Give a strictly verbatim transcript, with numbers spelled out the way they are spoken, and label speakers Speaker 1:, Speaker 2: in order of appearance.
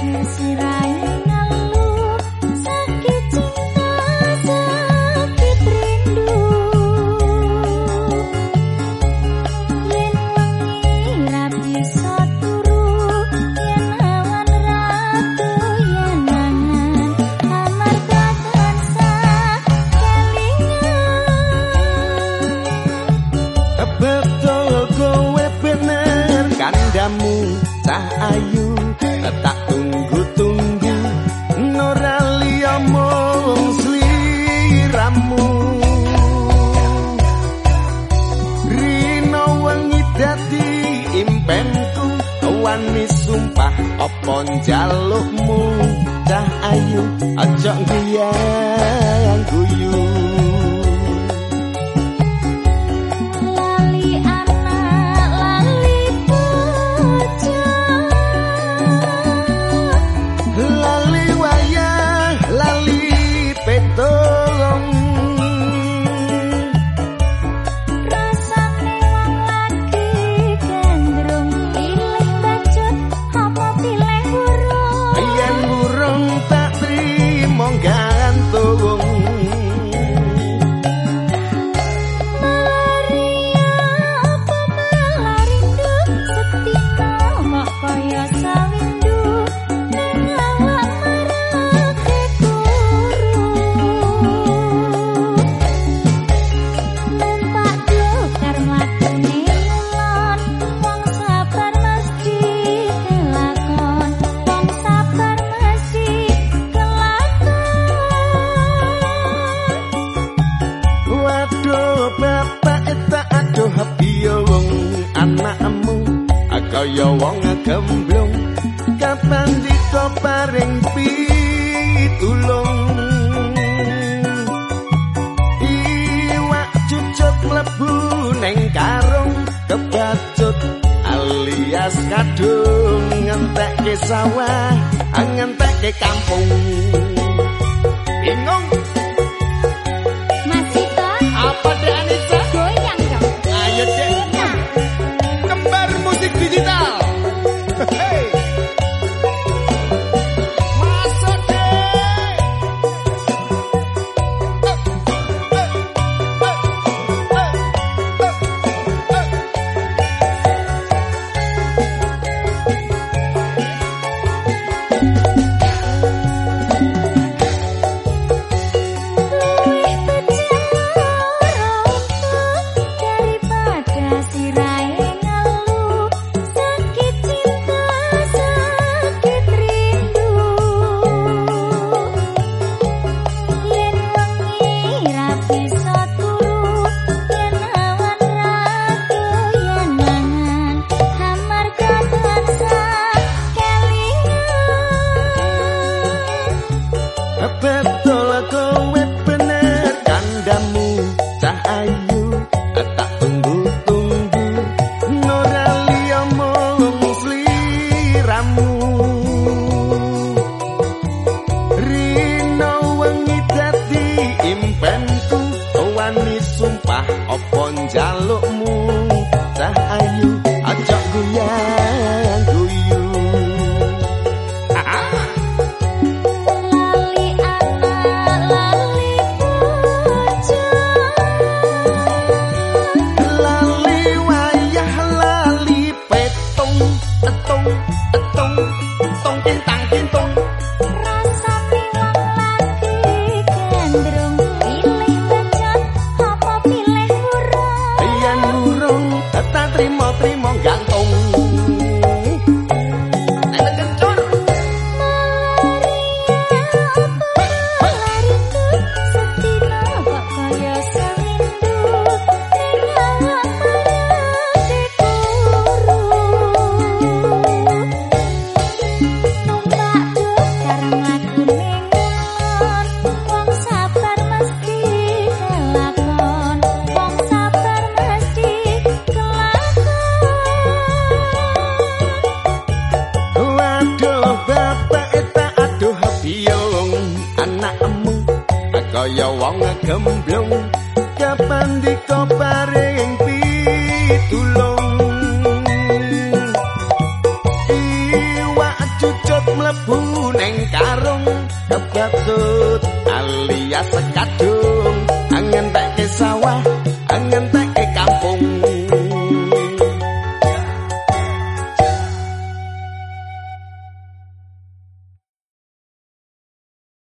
Speaker 1: Cah ayu tak tunggu-tunggu ora liya mung sliramu rino wengi dadi impenku wani sumpah apa njalukmu cah ayu aja ngiyang guyu kaya wong gemblung kapan dika paring pitulung iwak cucut mlebu neng karung kebacut alias kadung ngentekke sawah ngentekke kampung bingung
Speaker 2: masih kok
Speaker 1: apa deh Anissa
Speaker 2: goyang dong
Speaker 1: ayo deh kembar musik digital. Hey. Masuk deh. Betul kowe bener kandamu cah ayu tak tunggu-tunggu ora liya mung sliramu rino wengi dadi impenku wani sumpah apa njalukmu cah ayu aja goyang guyu trimo-trimo gantung enak kencur
Speaker 2: setino kok kaya sewindu ning awak marake kuru numpak dokar mlaku ning ngulon wong sabar mesti kelakon wong sabar mesti
Speaker 1: anakmu kaya wong gemblung kapan dika paring pitulung iwak cucut mlebu neng karung kebatut alias kadung angen tak ke sawah angen